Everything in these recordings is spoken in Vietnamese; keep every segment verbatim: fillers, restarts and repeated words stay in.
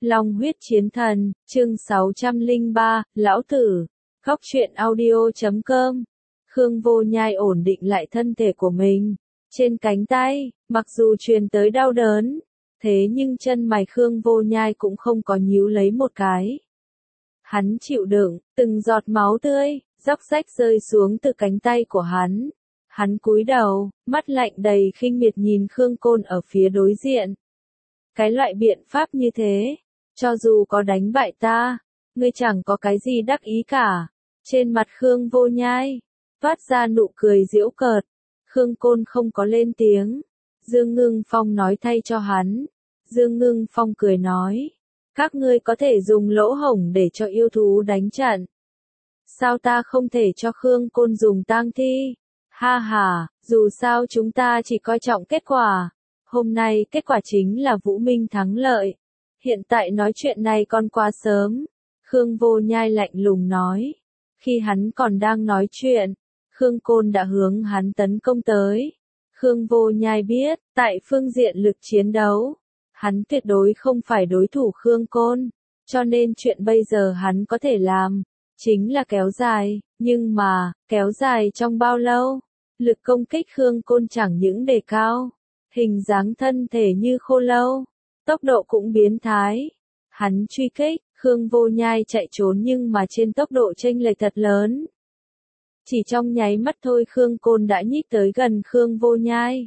Long huyết chiến thần, chương sáu trăm lẻ ba, lão tử. Góc truyện audio chấm com. Khương Vô Nhai ổn định lại thân thể của mình. Trên cánh tay, mặc dù truyền tới đau đớn, thế nhưng chân mày Khương Vô Nhai cũng không có nhíu lấy một cái. Hắn chịu đựng, từng giọt máu tươi, róc rách rơi xuống từ cánh tay của hắn. Hắn cúi đầu, mắt lạnh đầy khinh miệt nhìn Khương Côn ở phía đối diện. Cái loại biện pháp như thế, cho dù có đánh bại ta, ngươi chẳng có cái gì đắc ý cả. Trên mặt Khương Vô Nhai, phát ra nụ cười giễu cợt. Khương Côn không có lên tiếng. Dương Ngưng Phong nói thay cho hắn. Dương Ngưng Phong cười nói, các ngươi có thể dùng lỗ hổng để cho yêu thú đánh trận. Sao ta không thể cho Khương Côn dùng tang thi? Ha ha, dù sao chúng ta chỉ coi trọng kết quả. Hôm nay kết quả chính là Vũ Minh thắng lợi. Hiện tại nói chuyện này còn quá sớm. Khương Vô Nhai lạnh lùng nói. Khi hắn còn đang nói chuyện, Khương Côn đã hướng hắn tấn công tới. Khương Vô Nhai biết, tại phương diện lực chiến đấu, hắn tuyệt đối không phải đối thủ Khương Côn. Cho nên chuyện bây giờ hắn có thể làm, chính là kéo dài. Nhưng mà, kéo dài trong bao lâu? Lực công kích Khương Côn chẳng những đề cao, hình dáng thân thể như khô lâu, tốc độ cũng biến thái. Hắn truy kích, Khương Vô Nhai chạy trốn nhưng mà trên tốc độ chênh lệch thật lớn. Chỉ trong nháy mắt thôi Khương Côn đã nhích tới gần Khương Vô Nhai.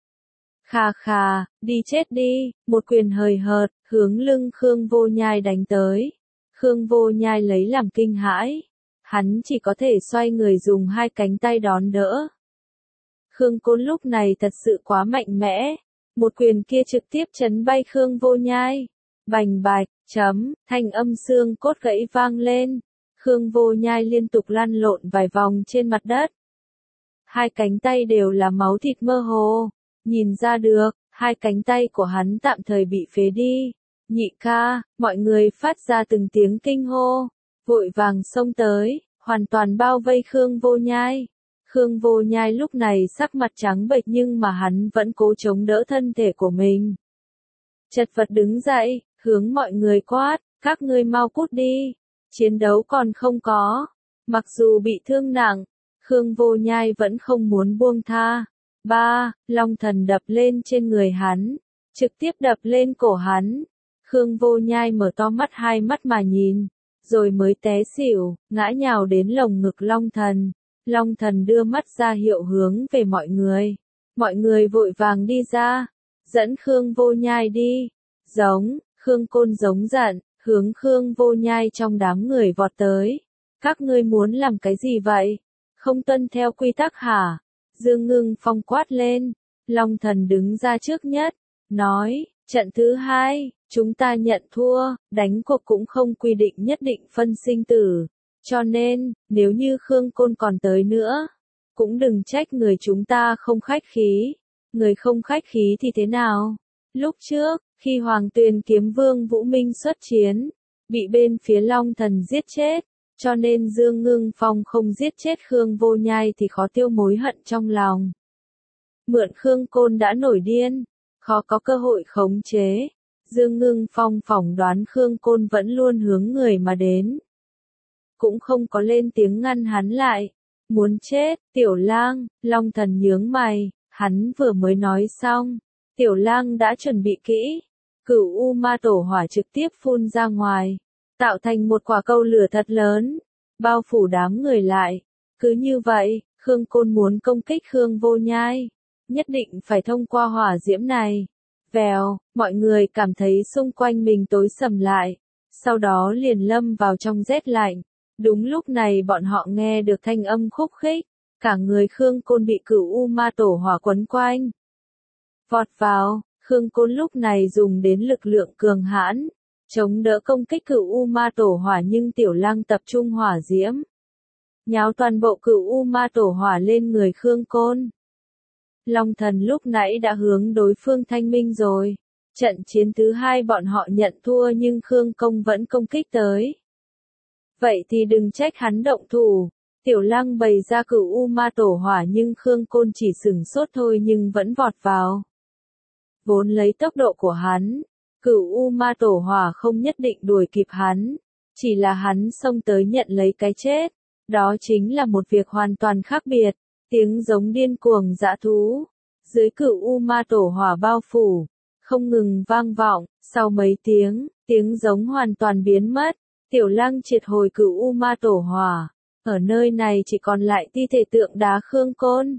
Khà khà, đi chết đi, một quyền hời hợt, hướng lưng Khương Vô Nhai đánh tới. Khương Vô Nhai lấy làm kinh hãi. Hắn chỉ có thể xoay người dùng hai cánh tay đón đỡ. Khương Côn lúc này thật sự quá mạnh mẽ. Một quyền kia trực tiếp chấn bay Khương Vô Nhai. Bành bạch, chấm, thanh âm xương cốt gãy vang lên. Khương Vô Nhai liên tục lăn lộn vài vòng trên mặt đất. Hai cánh tay đều là máu thịt mơ hồ. Nhìn ra được, hai cánh tay của hắn tạm thời bị phế đi. Nhị ca, mọi người phát ra từng tiếng kinh hô. Vội vàng xông tới, hoàn toàn bao vây Khương Vô Nhai. Khương Vô Nhai lúc này sắc mặt trắng bệch nhưng mà hắn vẫn cố chống đỡ thân thể của mình. Chật vật đứng dậy, hướng mọi người quát, các ngươi mau cút đi. Chiến đấu còn không có. Mặc dù bị thương nặng, Khương Vô Nhai vẫn không muốn buông tha. Ba, Long Thần đập lên trên người hắn, trực tiếp đập lên cổ hắn. Khương Vô Nhai mở to mắt hai mắt mà nhìn, rồi mới té xỉu, ngã nhào đến lồng ngực Long Thần. Long Thần đưa mắt ra hiệu hướng về mọi người. Mọi người vội vàng đi ra, dẫn Khương Vô Nhai đi. Giống, Khương Côn giống giận, hướng Khương Vô Nhai trong đám người vọt tới. Các ngươi muốn làm cái gì vậy? Không tuân theo quy tắc hả? Dương Ngưng Phong quát lên. Long Thần đứng ra trước nhất, nói, trận thứ hai, chúng ta nhận thua, đánh cuộc cũng không quy định nhất định phân sinh tử. Cho nên, nếu như Khương Côn còn tới nữa, cũng đừng trách người chúng ta không khách khí. Người không khách khí thì thế nào? Lúc trước, khi Hoàng Tuyền Kiếm Vương Vũ Minh xuất chiến, bị bên phía Long Thần giết chết, cho nên Dương Ngưng Phong không giết chết Khương Vô Nhai thì khó tiêu mối hận trong lòng. Mượn Khương Côn đã nổi điên, khó có cơ hội khống chế. Dương Ngưng Phong phỏng đoán Khương Côn vẫn luôn hướng người mà đến. Cũng không có lên tiếng ngăn hắn lại. Muốn chết, Tiểu Lang, Long Thần nhướng mày, hắn vừa mới nói xong. Tiểu Lang đã chuẩn bị kỹ. Cửu U Ma Tổ Hỏa trực tiếp phun ra ngoài, tạo thành một quả cầu lửa thật lớn, bao phủ đám người lại. Cứ như vậy, Khương Côn muốn công kích Khương Vô Nhai, nhất định phải thông qua hỏa diễm này. Vèo, mọi người cảm thấy xung quanh mình tối sầm lại, sau đó liền lâm vào trong rét lạnh. Đúng lúc này bọn họ nghe được thanh âm khúc khích, cả người Khương Côn bị Cửu U Ma Tổ Hỏa quấn quanh. Vọt vào, Khương Côn lúc này dùng đến lực lượng cường hãn, chống đỡ công kích Cửu U Ma Tổ Hỏa nhưng Tiểu Lang tập trung hỏa diễm, nháo toàn bộ Cửu U Ma Tổ Hỏa lên người Khương Côn. Long Thần lúc nãy đã hướng đối phương thanh minh rồi. Trận chiến thứ hai bọn họ nhận thua nhưng Khương Công vẫn công kích tới. Vậy thì đừng trách hắn động thủ. Tiểu Lang bày ra Cửu U Ma Tổ Hỏa nhưng Khương Côn chỉ sửng sốt thôi nhưng vẫn vọt vào. Vốn lấy tốc độ của hắn, Cửu U Ma Tổ Hỏa không nhất định đuổi kịp hắn, chỉ là hắn xông tới nhận lấy cái chết. Đó chính là một việc hoàn toàn khác biệt. Tiếng giống điên cuồng dã thú, dưới Cửu U Ma Tổ Hỏa bao phủ, không ngừng vang vọng. Sau mấy tiếng, tiếng giống hoàn toàn biến mất. Tiểu Lăng triệt hồi Cửu U Ma Tổ Hỏa, ở nơi này chỉ còn lại thi thể tượng đá Khương Côn.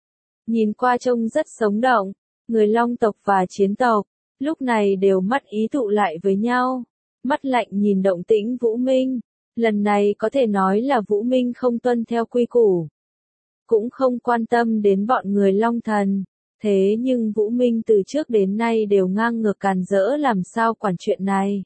Nhìn qua trông rất sống động, người Long tộc và Chiến tộc, lúc này đều mắt ý tụ lại với nhau, mắt lạnh nhìn động tĩnh Vũ Minh. Lần này có thể nói là Vũ Minh không tuân theo quy củ, cũng không quan tâm đến bọn người Long Thần. Thế nhưng Vũ Minh từ trước đến nay đều ngang ngược càn rỡ, làm sao quản chuyện này.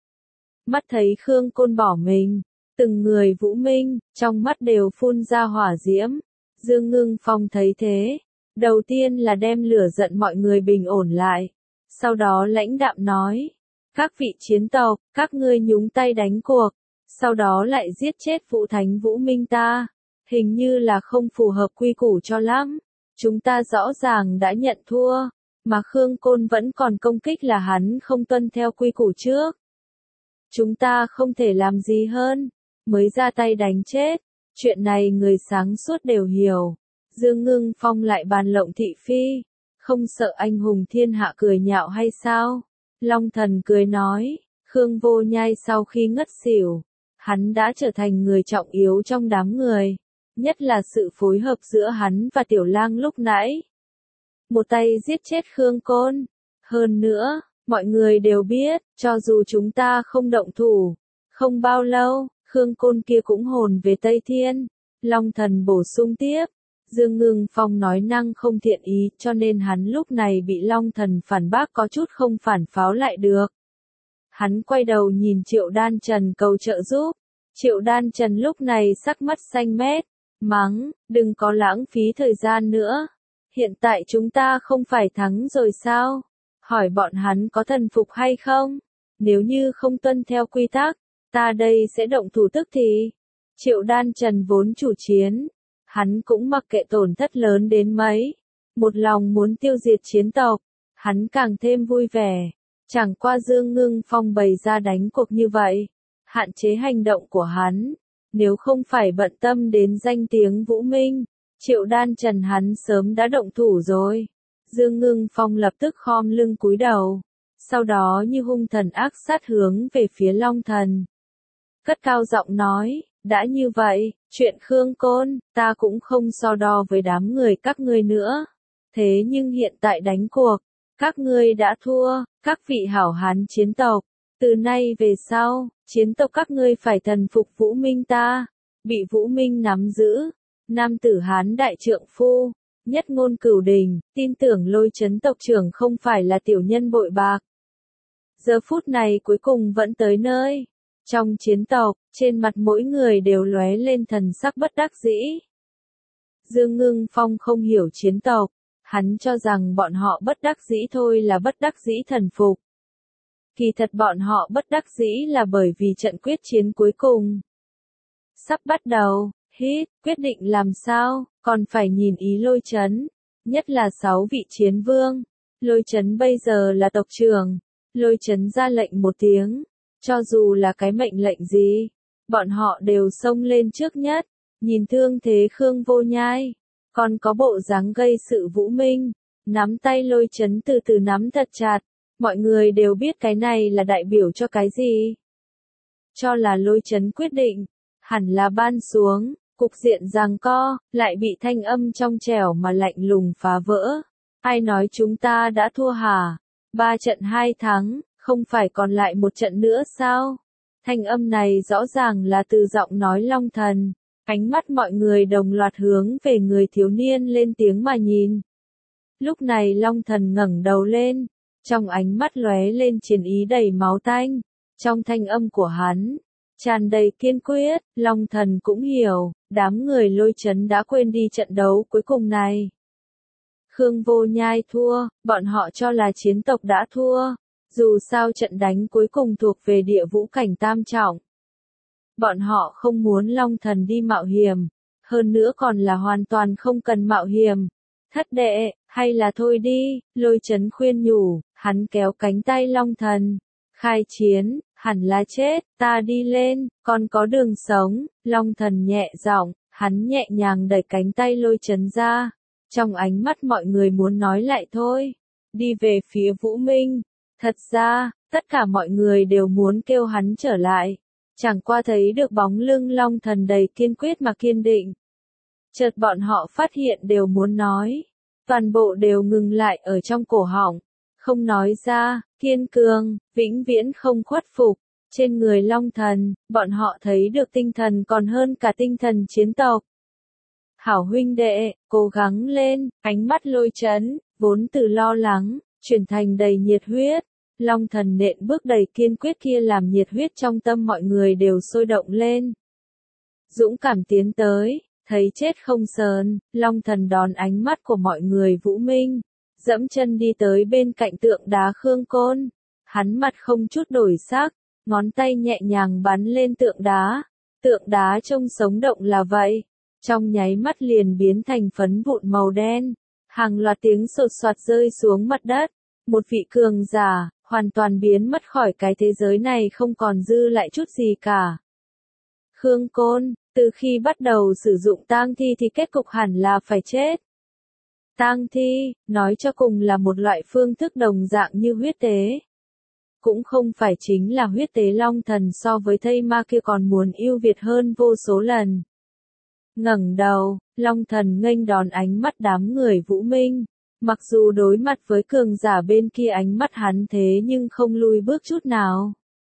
Mắt thấy Khương Côn bỏ mình, từng người Vũ Minh, trong mắt đều phun ra hỏa diễm. Dương Ngưng Phong thấy thế, đầu tiên là đem lửa giận mọi người bình ổn lại, sau đó lãnh đạm nói, các vị chiến tộc, các ngươi nhúng tay đánh cuộc, sau đó lại giết chết Vũ Thánh Vũ Minh ta, hình như là không phù hợp quy củ cho lắm. Chúng ta rõ ràng đã nhận thua, mà Khương Côn vẫn còn công kích là hắn không tuân theo quy củ trước. Chúng ta không thể làm gì hơn, mới ra tay đánh chết. Chuyện này người sáng suốt đều hiểu. Dương Ngưng Phong lại bàn lộng thị phi, không sợ anh hùng thiên hạ cười nhạo hay sao? Long Thần cười nói, Khương Vô Nhai sau khi ngất xỉu, hắn đã trở thành người trọng yếu trong đám người, nhất là sự phối hợp giữa hắn và Tiểu Lang lúc nãy. Một tay giết chết Khương Côn. Hơn nữa, mọi người đều biết, cho dù chúng ta không động thủ, không bao lâu, Khương Côn kia cũng hồn về Tây Thiên. Long Thần bổ sung tiếp, Dương Ngưng Phong nói năng không thiện ý, cho nên hắn lúc này bị Long Thần phản bác có chút không phản pháo lại được. Hắn quay đầu nhìn Triệu Đan Trần cầu trợ giúp. Triệu Đan Trần lúc này sắc mắt xanh mét, mắng, đừng có lãng phí thời gian nữa. Hiện tại chúng ta không phải thắng rồi sao? Hỏi bọn hắn có thần phục hay không? Nếu như không tuân theo quy tắc, ta đây sẽ động thủ tức thì. Triệu Đan Trần vốn chủ chiến, hắn cũng mặc kệ tổn thất lớn đến mấy, một lòng muốn tiêu diệt chiến tộc, hắn càng thêm vui vẻ. Chẳng qua Dương Ngưng Phong bày ra đánh cuộc như vậy, hạn chế hành động của hắn, nếu không phải bận tâm đến danh tiếng Vũ Minh, Triệu Đan Trần hắn sớm đã động thủ rồi. Dương Ngưng Phong lập tức khom lưng cúi đầu, sau đó như hung thần ác sát hướng về phía Long Thần. Cất cao giọng nói, đã như vậy, chuyện Khương Côn, ta cũng không so đo với đám người các ngươi nữa. Thế nhưng hiện tại đánh cuộc, các ngươi đã thua, các vị hảo hán chiến tộc. Từ nay về sau, chiến tộc các ngươi phải thần phục Vũ Minh ta, bị Vũ Minh nắm giữ. Nam tử Hán đại trượng phu, nhất ngôn cửu đình, tin tưởng Lôi Chấn tộc trưởng không phải là tiểu nhân bội bạc. Giờ phút này cuối cùng vẫn tới nơi. Trong chiến tộc, trên mặt mỗi người đều lóe lên thần sắc bất đắc dĩ. Dương Ngưng Phong không hiểu chiến tộc, hắn cho rằng bọn họ bất đắc dĩ thôi là bất đắc dĩ thần phục. Kỳ thật bọn họ bất đắc dĩ là bởi vì trận quyết chiến cuối cùng sắp bắt đầu. Hít, quyết định làm sao, còn phải nhìn ý Lôi Chấn, nhất là sáu vị chiến vương. Lôi Chấn bây giờ là tộc trưởng, Lôi Chấn ra lệnh một tiếng, cho dù là cái mệnh lệnh gì, bọn họ đều xông lên trước nhất. Nhìn thương thế Khương Vô Nhai, còn có bộ dáng gây sự Vũ Minh, nắm tay Lôi Chấn từ từ nắm thật chặt, mọi người đều biết cái này là đại biểu cho cái gì. Cho là Lôi Chấn quyết định, hẳn là ban xuống. Cục diện giằng co, lại bị thanh âm trong trẻo mà lạnh lùng phá vỡ. Ai nói chúng ta đã thua hả? Ba trận hai thắng, không phải còn lại một trận nữa sao? Thanh âm này rõ ràng là từ giọng nói Long Thần. Ánh mắt mọi người đồng loạt hướng về người thiếu niên lên tiếng mà nhìn. Lúc này Long Thần ngẩng đầu lên, trong ánh mắt lóe lên chiến ý đầy máu tanh. Trong thanh âm của hắn tràn đầy kiên quyết. Long Thần cũng hiểu, đám người Lôi Chấn đã quên đi trận đấu cuối cùng này. Khương Vô Nhai thua, bọn họ cho là chiến tộc đã thua. Dù sao trận đánh cuối cùng thuộc về địa vũ cảnh tam trọng. Bọn họ không muốn Long Thần đi mạo hiểm, hơn nữa còn là hoàn toàn không cần mạo hiểm. Thất đệ, hay là thôi đi, Lôi Chấn khuyên nhủ, Hắn kéo cánh tay Long Thần. Khai chiến, hẳn là chết, ta đi lên, còn có đường sống. Long Thần nhẹ giọng, hắn nhẹ nhàng đẩy cánh tay Lôi Chấn ra. Trong ánh mắt mọi người muốn nói lại thôi. Đi về phía Vũ Minh. Thật ra, tất cả mọi người đều muốn kêu hắn trở lại. Chẳng qua thấy được bóng lưng Long Thần đầy kiên quyết mà kiên định. Chợt bọn họ phát hiện đều muốn nói. Toàn bộ đều ngừng lại ở trong cổ họng. Không nói ra, kiên cường, vĩnh viễn không khuất phục. Trên người Long Thần, bọn họ thấy được tinh thần còn hơn cả tinh thần chiến tộc. Hảo huynh đệ, cố gắng lên, ánh mắt Lôi Chấn, vốn từ lo lắng, chuyển thành đầy nhiệt huyết. Long Thần nện bước đầy kiên quyết kia làm nhiệt huyết trong tâm mọi người đều sôi động lên. Dũng cảm tiến tới, thấy chết không sờn, Long Thần đón ánh mắt của mọi người Vũ Minh, dẫm chân đi tới bên cạnh tượng đá Khương Côn. Hắn mặt không chút đổi sắc, ngón tay nhẹ nhàng bắn lên tượng đá. Tượng đá trông sống động là vậy, trong nháy mắt liền biến thành phấn vụn màu đen. Hàng loạt tiếng sột soạt rơi xuống mặt đất. Một vị cường giả, hoàn toàn biến mất khỏi cái thế giới này không còn dư lại chút gì cả. Khương Côn, từ khi bắt đầu sử dụng tang thi thì kết cục hẳn là phải chết. Tang thi, nói cho cùng là một loại phương thức đồng dạng như huyết tế. Cũng không phải chính là huyết tế Long Thần so với thây ma kia còn muốn ưu việt hơn vô số lần. Ngẩng đầu, Long Thần nghênh đón ánh mắt đám người Vũ Minh. Mặc dù đối mặt với cường giả bên kia ánh mắt hắn thế nhưng không lùi bước chút nào.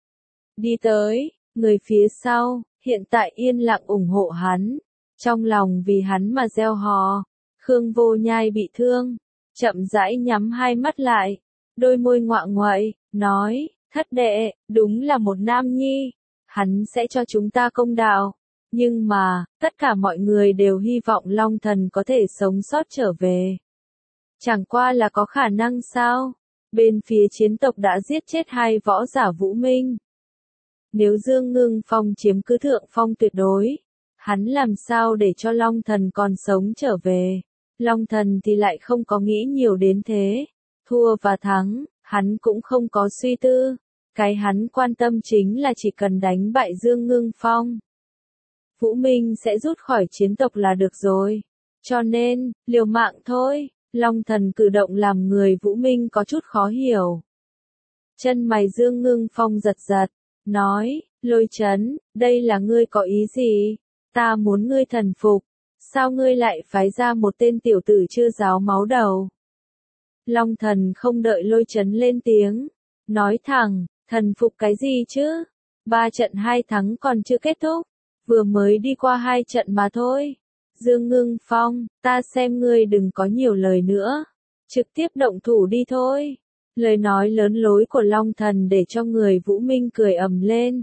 Đi tới, người phía sau, hiện tại yên lặng ủng hộ hắn. Trong lòng vì hắn mà gieo hò. Khương Vô Nhai bị thương, chậm rãi nhắm hai mắt lại, đôi môi ngoạ ngoại, nói, thất đệ, đúng là một nam nhi, hắn sẽ cho chúng ta công đạo. Nhưng mà, tất cả mọi người đều hy vọng Long Thần có thể sống sót trở về. Chẳng qua là có khả năng sao? Bên phía chiến tộc đã giết chết hai võ giả Vũ Minh. Nếu Dương Ngưng Phong chiếm cứ thượng phong tuyệt đối, hắn làm sao để cho Long Thần còn sống trở về? Long Thần thì lại không có nghĩ nhiều đến thế. Thua và thắng, hắn cũng không có suy tư. Cái hắn quan tâm chính là chỉ cần đánh bại Dương Ngưng Phong. Vũ Minh sẽ rút khỏi chiến tộc là được rồi. Cho nên, liều mạng thôi. Long Thần cử động làm người Vũ Minh có chút khó hiểu. Chân mày Dương Ngưng Phong giật giật, nói, Lôi Chấn, đây là ngươi có ý gì? Ta muốn ngươi thần phục, sao ngươi lại phái ra một tên tiểu tử chưa ráo máu đầu? Long Thần không đợi Lôi Chấn lên tiếng, nói thẳng, thần phục cái gì chứ? Ba trận hai thắng còn chưa kết thúc, vừa mới đi qua hai trận mà thôi. Dương Ngưng Phong, ta xem ngươi đừng có nhiều lời nữa. Trực tiếp động thủ đi thôi. Lời nói lớn lối của Long Thần để cho người Vũ Minh cười ầm lên.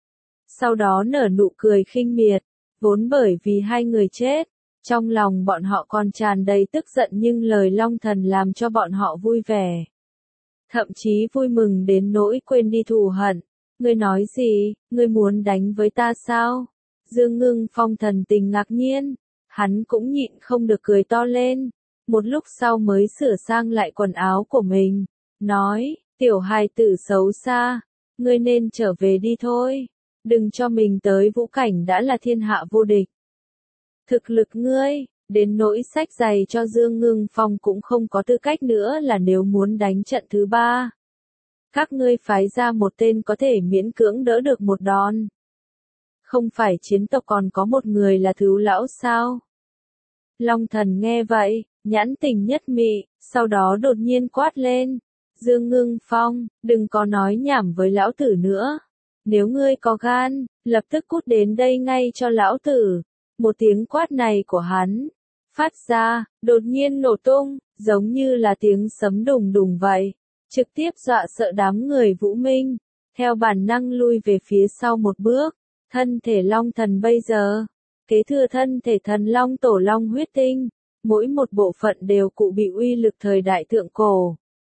Sau đó nở nụ cười khinh miệt. Vốn bởi vì hai người chết, trong lòng bọn họ còn tràn đầy tức giận nhưng lời Long Thần làm cho bọn họ vui vẻ. Thậm chí vui mừng đến nỗi quên đi thù hận. Ngươi nói gì, ngươi muốn đánh với ta sao? Dương Ngưng Phong thần tình ngạc nhiên. Hắn cũng nhịn không được cười to lên, một lúc sau mới sửa sang lại quần áo của mình, nói, tiểu hài tử xấu xa, ngươi nên trở về đi thôi, đừng cho mình tới vũ cảnh đã là thiên hạ vô địch. Thực lực ngươi, đến nỗi sách giày cho Dương Ngưng Phong cũng không có tư cách nữa là nếu muốn đánh trận thứ ba. Các ngươi phái ra một tên có thể miễn cưỡng đỡ được một đòn. Không phải chiến tộc còn có một người là Thứ Lão sao? Long Thần nghe vậy, nhãn tình nhất mị, sau đó đột nhiên quát lên. Dương Ngưng Phong, đừng có nói nhảm với lão tử nữa. Nếu ngươi có gan, lập tức cút đến đây ngay cho lão tử. Một tiếng quát này của hắn, phát ra, đột nhiên nổ tung, giống như là tiếng sấm đùng đùng vậy. Trực tiếp dọa sợ đám người Vũ Minh, theo bản năng lui về phía sau một bước. Thân thể Long Thần bây giờ, kế thừa thân thể thần Long Tổ Long huyết tinh, mỗi một bộ phận đều cụ bị uy lực thời đại thượng cổ.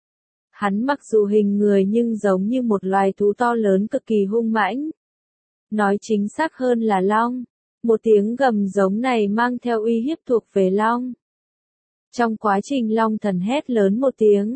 Hắn mặc dù hình người nhưng giống như một loài thú to lớn cực kỳ hung mãnh. Nói chính xác hơn là Long, một tiếng gầm giống này mang theo uy hiếp thuộc về Long. Trong quá trình Long Thần hét lớn một tiếng,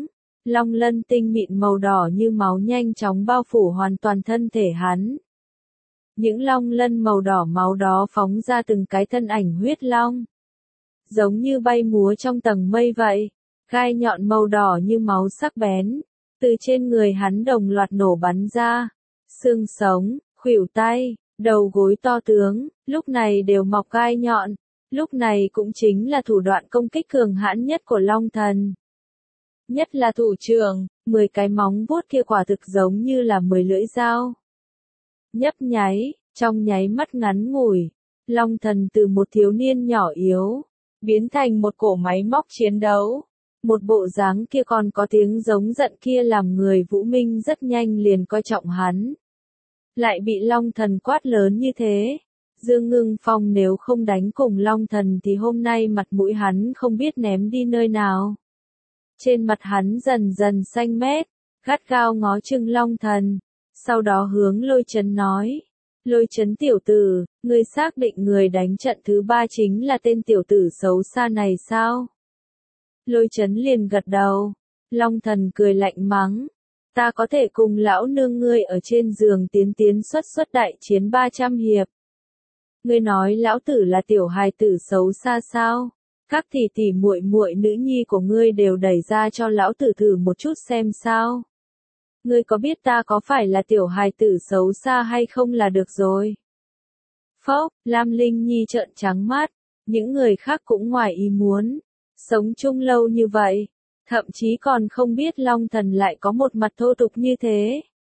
Long lân tinh mịn màu đỏ như máu nhanh chóng bao phủ hoàn toàn thân thể hắn. Những long lân màu đỏ máu đó phóng ra từng cái thân ảnh huyết long. Giống như bay múa trong tầng mây vậy. Gai nhọn màu đỏ như máu sắc bén. Từ trên người hắn đồng loạt nổ bắn ra. Xương sống, khuỷu tay, đầu gối to tướng, lúc này đều mọc gai nhọn. Lúc này cũng chính là thủ đoạn công kích cường hãn nhất của Long Thần. Nhất là thủ trưởng, mười cái móng vuốt kia quả thực giống như là mười lưỡi dao. Nhấp nháy, trong nháy mắt ngắn ngủi, Long Thần từ một thiếu niên nhỏ yếu, biến thành một cỗ máy móc chiến đấu. Một bộ dáng kia còn có tiếng giống giận kia làm người Vũ Minh rất nhanh liền coi trọng hắn. Lại bị Long Thần quát lớn như thế. Dương Ngưng Phong nếu không đánh cùng Long Thần thì hôm nay mặt mũi hắn không biết ném đi nơi nào. Trên mặt hắn dần dần xanh mét, gắt gao ngó chừng Long Thần, sau đó hướng Lôi Chấn nói. Lôi Chấn tiểu tử, ngươi xác định người đánh trận thứ ba chính là tên tiểu tử xấu xa này sao? Lôi Chấn liền gật đầu. Long Thần cười lạnh mắng. Ta có thể cùng lão nương ngươi ở trên giường tiến tiến xuất xuất đại chiến ba trăm hiệp. Ngươi nói lão tử là tiểu hài tử xấu xa sao? Các tỷ tỷ muội muội nữ nhi của ngươi đều đẩy ra cho lão tử thử một chút xem sao. Ngươi có biết ta có phải là tiểu hài tử xấu xa hay không là được rồi. Phốc, Lam Linh Nhi trợn trắng mắt, những người khác cũng ngoài ý muốn. Sống chung lâu như vậy, thậm chí còn không biết Long Thần lại có một mặt thô tục như thế.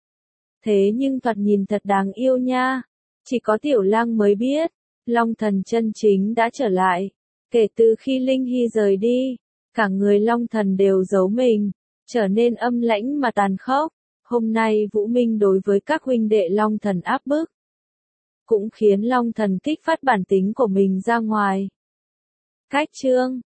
Thế nhưng thoạt nhìn thật đáng yêu nha. Chỉ có Tiểu Lang mới biết, Long Thần chân chính đã trở lại. Kể từ khi Linh Hy rời đi, cả người Long Thần đều giấu mình, trở nên âm lãnh mà tàn khốc. Hôm nay Vũ Minh đối với các huynh đệ Long Thần áp bức, cũng khiến Long Thần kích phát bản tính của mình ra ngoài. Cách chương